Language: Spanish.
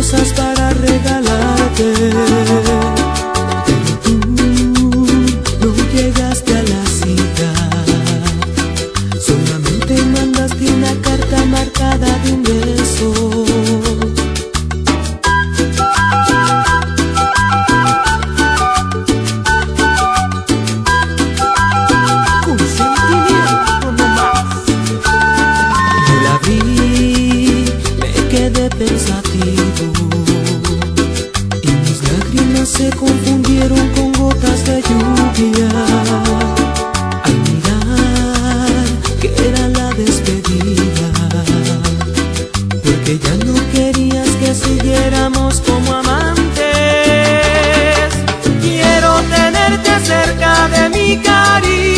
cosas para regalarte, pero tú no llegaste a la cita. Solamente mandaste una carta marcada de un beso. Con sentimiento nomás. Yo la vi, me quedé pensativo y mis lágrimas se confundieron con gotas de lluvia. Al mirar que era la despedida, porque ya no querías que siguiéramos como amantes. Quiero tenerte cerca de mi cariño.